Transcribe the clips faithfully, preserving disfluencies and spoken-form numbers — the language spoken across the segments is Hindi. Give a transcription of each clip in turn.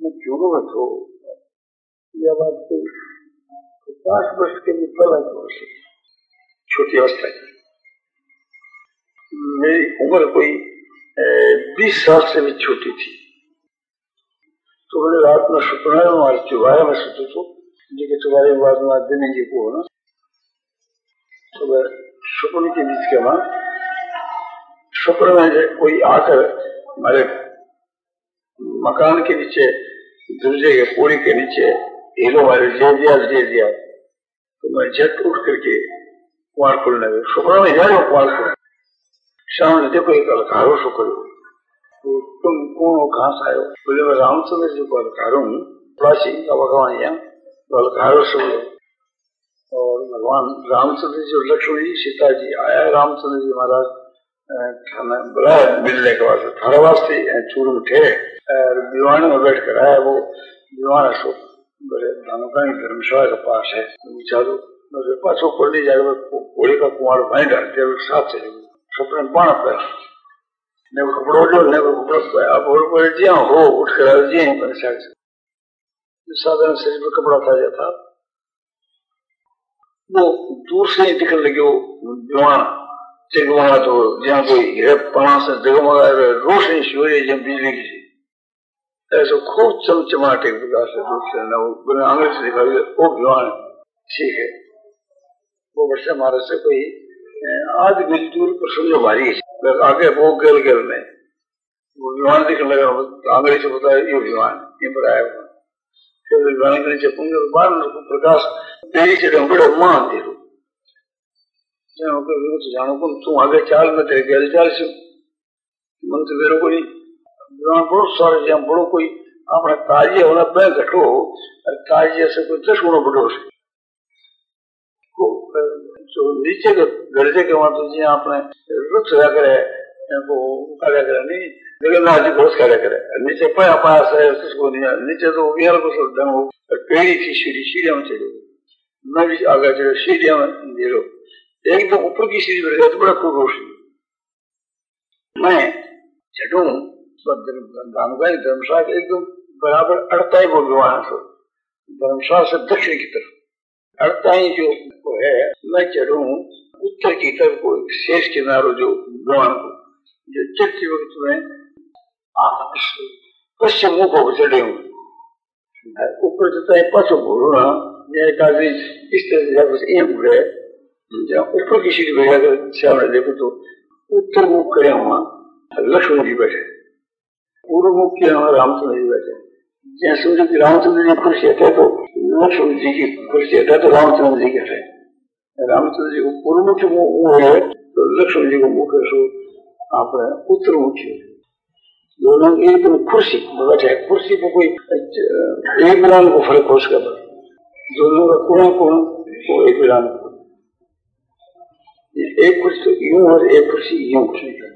मैं चूड़ों हो यह बात कोई पचास वर्ष के भी पहले वर्ष छोटी अवस्था की। मेरी उम्र कोई बीस साल से भी छोटी थी। तो मैंने रात में सुपना हमारे चुबारे में सोचो तो जी चुबारे के बाद में दिन जी को ना तो वह सुपने के बीच के बाद सुपने में कोई आकर हमारे मकान के नीचे दूसरे के पूरी के नीचे हिलो मारे जे दिया जे दिया तो मैं झट उठ करके कुआर खोलने गया। सुपना में जा रहा हूँ कुआर खोल शाम देखो एक अलकारो सो करो तो तुम कौन हो कहाँ से आए हो? बोले मैं रामचंद्र जी को अलकारो हूँ प्राची का भगवान यहाँ तो अलकारो से और भगवान रामचंद्र जी और लक्ष्मण जी सीता जी आया। रामचंद्र जी महाराज बुलाया मिलने के बाद थारा वास्ते चूर में ठहरे दीवाने में बैठ कर आया। वो दीवाना सो बड़े धानुका धर्मशाला के पास है चालू पासो पढ़ने जाकर घोड़े का कुमार भाई डालते साथ चले गए। सपने बाण पे ने कपड़ों जो ने कपड़ों पे अब और पर जिया हो उठ कर जिया पर साथ साधारण शरीर पर कपड़ा था जाता वो दूर से ही दिखने लगे। वो दीवान जगमगा तो जहाँ कोई है पाना से जगमगा रोशनी सूर्य जब बिजली की ऐसा खूब चमचमाटे प्रकाश से दूर से ना वो आंगन से दिखा वो दीवान ठीक है। वो वर्षा महाराज से कोई आध मील दूर पर समझो भारी है आगे वो गल गल में वो विमान दिखने लगा। आंगड़ी से बताया ये विमान ये पर आया हुआ फिर विमान के नीचे पुण्य बार प्रकाश तेरी से बड़े मान दे जानो को तू आगे चाल में तेरे गल चाल से मन तो मेरे को नहीं विमान बहुत सारे जहाँ बड़ो कोई अपना ताजिया होना पे घटो ताजिया से कोई दस गुणों बढ़ो तो नीचे के दर्जे के वहां तो जी आपने रुख रहा करे वो कार्य करे नहीं जगन्नाथ जी बहुत कार्य करे नीचे पाया पाया से उसको नहीं नीचे तो विहार को सोचता हूँ पेड़ी थी सीढ़ी सीढ़िया में चलो मैं भी आगे चलो सीढ़िया में गिरो एकदम ऊपर की सीढ़ी बढ़ गया तो बड़ा खूब रोशनी मैं चढ़ू धानुकाई धर्मशाला एकदम बराबर अड़ता ही वो विमान से धर्मशाला से दक्षिण की तरफ अड़ता ही जो है मैं चढ़ू उत्तर की तरफ को शेष किनारो जो विमान को जो चढ़ती वक्त में पश्चिम मुख को चढ़े हूँ ऊपर जता है पासो बोलो ना इस तरह से एक उड़े जहाँ ऊपर की सीढ़ी बैठा सामने देखो तो उत्तर मुख करे वहां लक्ष्मण जी बैठे पूर्व मुख किया वहां रामचंद्र जी बैठे जहाँ सूर्य की रामचंद्र जी कुर्सी है तो लक्ष्मण जी की कुर्सी है तो रामचंद्र जी के रामचंद्र जी को पूर्व मुख्य मुंह है तो लक्ष्मण जी को मुख्य सो आप उत्तर मुख्य दोनों एकदम कुर्सी बैठे कुर्सी पर कोई एक मिलान को फर्क हो उसका दोनों का कोना कोना वो एक मिलान एक कुर्सी यूं और एक कुर्सी यूं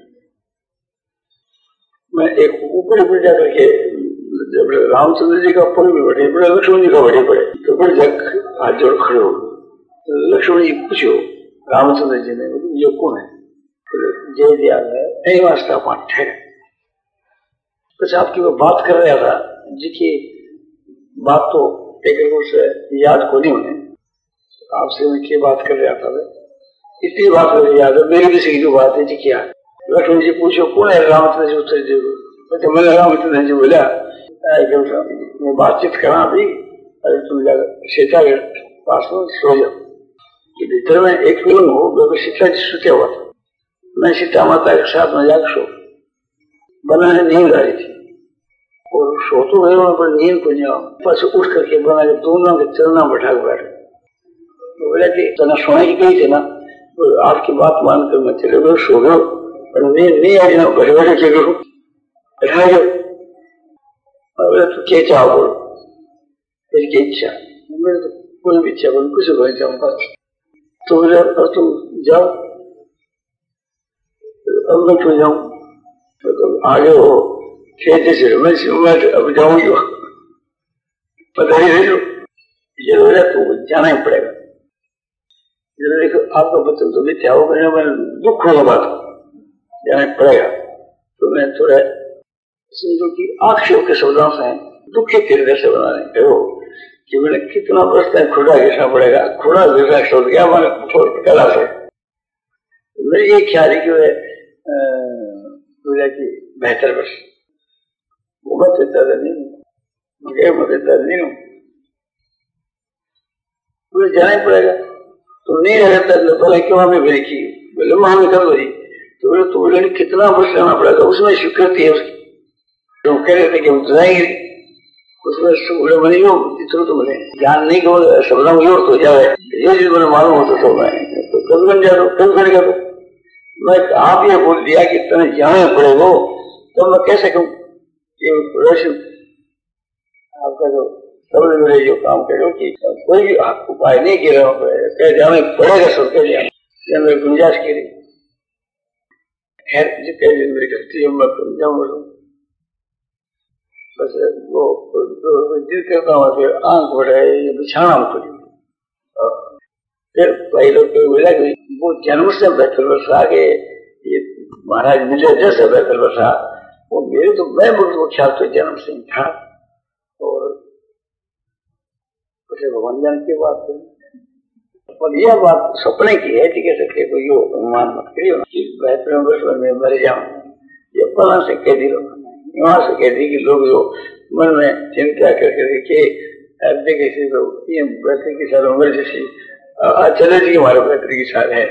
मैं एक ऊपर ऊपर जाकर के जब रामचंद्र जी का पल भी बढ़े पड़े लक्ष्मण जी का बढ़े पड़े तो बड़े जग हाथ जोड़ खड़े हो लक्ष्मण जी पूछो रामचंद्र जी ने ये कौन है जय दिया है वास्ता पाठ है कुछ आपकी वो बात कर रहा था जी की बात तो एक से याद को नहीं होने आपसे मैं क्या बात कर रहा था इतनी बात मुझे याद है मेरी भी सही जो बात है जी क्या लक्ष्मण जी पूछो कौन है रामचंद्र जी उत्तर जी तो मैंने रामचंद्र जी बोला मैं बातचीत करा अभी अरे तुम जाकर सीता के पास में सो जाओ भीतर में एक फिल्म हो बिल्कुल सीता जी सोते हुआ था मैं सीता माता के साथ में जाकर सो बनाने नींद आ रही थी और सो तो गए वहां पर नींद को नहीं बस उठ करके बना के दोनों के चलना बैठा के बैठे बोला कि तना सोने की गई थी ना तो आपकी बात मानकर मैं चले गए सो गए पर नींद नहीं आई ना बैठे बैठे चले गए बैठा गए तो क्या चाहो बोलो मेरी क्या इच्छा मेरे तो कोई भी इच्छा बोलो कुछ बोल जाऊंगा तो बोले और तुम जाओ अब मैं क्यों जाऊं तो तुम आगे हो खेते से मैं अब जाऊंगी पता ही नहीं ये बोला तो जाना ही पड़ेगा देखो आपका बच्चों तो मिथ्या हो गया मैं दुख होगा बात जाना पड़ेगा तो मैं थोड़ा समझो कि आक्षेप के शब्दों से दुखी फिर जैसे बनाने कहो कि मैंने कितना वर्ष तक खुड़ा घिसना पड़ेगा, खुड़ा घिसना छोड़ गया हमारे कला से। मेरी ये ख्याल है कि वह की बेहतर वर्ष वो मत देता नहीं हूँ, मुझे मत देता नहीं हूँ, तुझे जाना ही पड़ेगा। तो नहीं रहता बोले क्यों हमें मेरी की बोले माँ में कर बोली तो बोले तो बोले कितना वर्ष रहना पड़ेगा, उसमें स्वीकृति है उसकी। तो कह रहे थे कि हम तो जाएंगे उसमें बोले मैंने यो इतना तो मैंने ज्ञान नहीं को शब्दों में योर तो जाए ये चीज मैंने मालूम होता तो मैं तो कभी बन जाए कभी करेगा। तो मैं आप ये बोल दिया कि तुम्हें जाना पड़ेगा तो मैं कैसे कहूँ कि रोशन आपका जो सबने मेरे जो काम करो कि कोई भी उपाय नहीं किया कह जाना पड़ेगा सब कह दिया मेरी गुंजाइश की रही खैर जो कह मेरी गलती है मैं जाऊँ बस वो दिल करता हूँ फिर आंख बढ़ाए ये बिछाना हमको फिर कई लोग तो बोला कि वो जन्म से बेहतर वर्ष आगे ये महाराज मिले जैसे बेहतर वर्ष वो मेरे तो मैं वो ख्याल तो जन्म से ही था। और उसे भगवान जान की बात है और यह बात सपने की है कि कह सकते कोई यो अनुमान मत करियो कि बेहतर वर्ष में मर जाऊं ये पला से कह दी लोग वहां से कह दी कि लोग जो मन में चिंता करके देखे देखे से तो ये बेहतर की साल उम्र जैसी चले जी हमारे बेहतर की साल है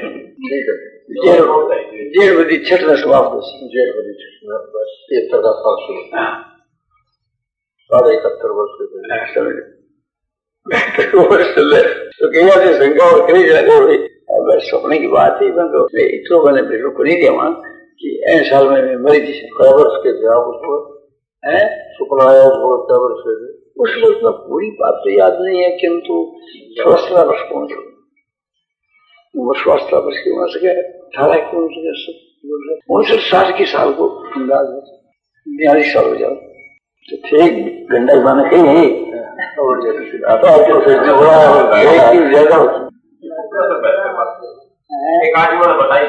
जेठ बदी छठ में समाप्त जेठ बदी छठ में बस इकहत्तर का साल शुरू साढ़े इकहत्तर वर्ष के वर्ष चल तो कहीं से शंका और कहीं जाने हुई बस सपने की बात ही बंद हो इतने मैंने बिल्कुल को नहीं दिया वहां कि ऐसे साल में मरी थी वर्ष के थे आप उसको है सुपना आया उसको वर्ष के थे उस वर्ष में पूरी बात तो याद नहीं है किंतु स्वास्थ्य वर्ष पहुंच स्वास्थ्य वर्ष की उम्र से क्या अठारह की उनसठ उनसठ साल की साल को अंदाज बयालीस साल हो जाओ तो थे गंडा माना कहीं और ज्यादा बताई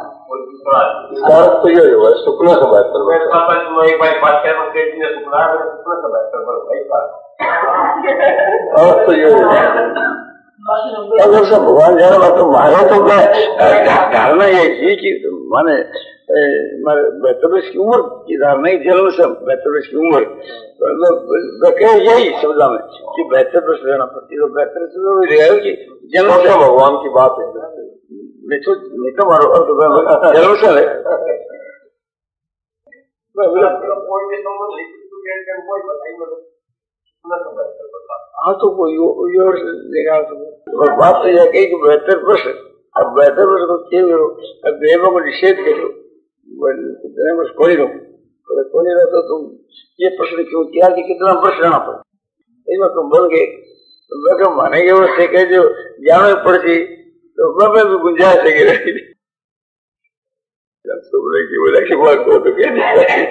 तो ये हुआ सुपना का बेहतर मेरे पास एक बार बात कर रहे थे सुपना सुपना का बेहतर और तो ये अगर सब भगवान जाना तो मारे तो मैं धारणा ये ही कि माने बेहतर की उम्र की धारणा ही जन्म से बेहतर की उम्र मतलब यही शब्द में कि बेहतर वर्ष रहना पड़ती है तो बेहतर से कि जन्म से भगवान की बात है तो नहीं तो मारो और जरूर से है हाँ तो कोई बात तो यह कही कि बेहतर वर्ष अब बेहतर वर्ष को क्यों अब देवों को निषेध करो कितने वर्ष खोली रहो खोली रहो तो तुम ये प्रश्न क्यों किया कि कितना वर्ष रहना पड़े इसमें तुम बोल गए तो मानेंगे वो थे जो जानो पड़ती तो मैं भी गुंजाइश है कि रही सुबह की बोला कि बात को तो क्या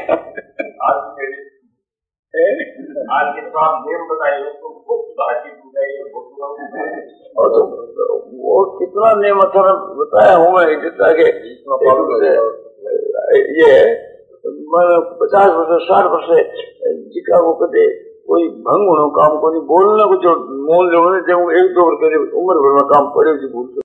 आज के तो आप नेम बताइए और तो वो कितना नेम था बताया हूँ मैं जितना के ये पचास वर्ष साठ वर्ष शिकागो कदे कोई भंग होना काम को नहीं बोलना कुछ मोल जो एक दो वर्ष उम्र भर में काम पड़े भूल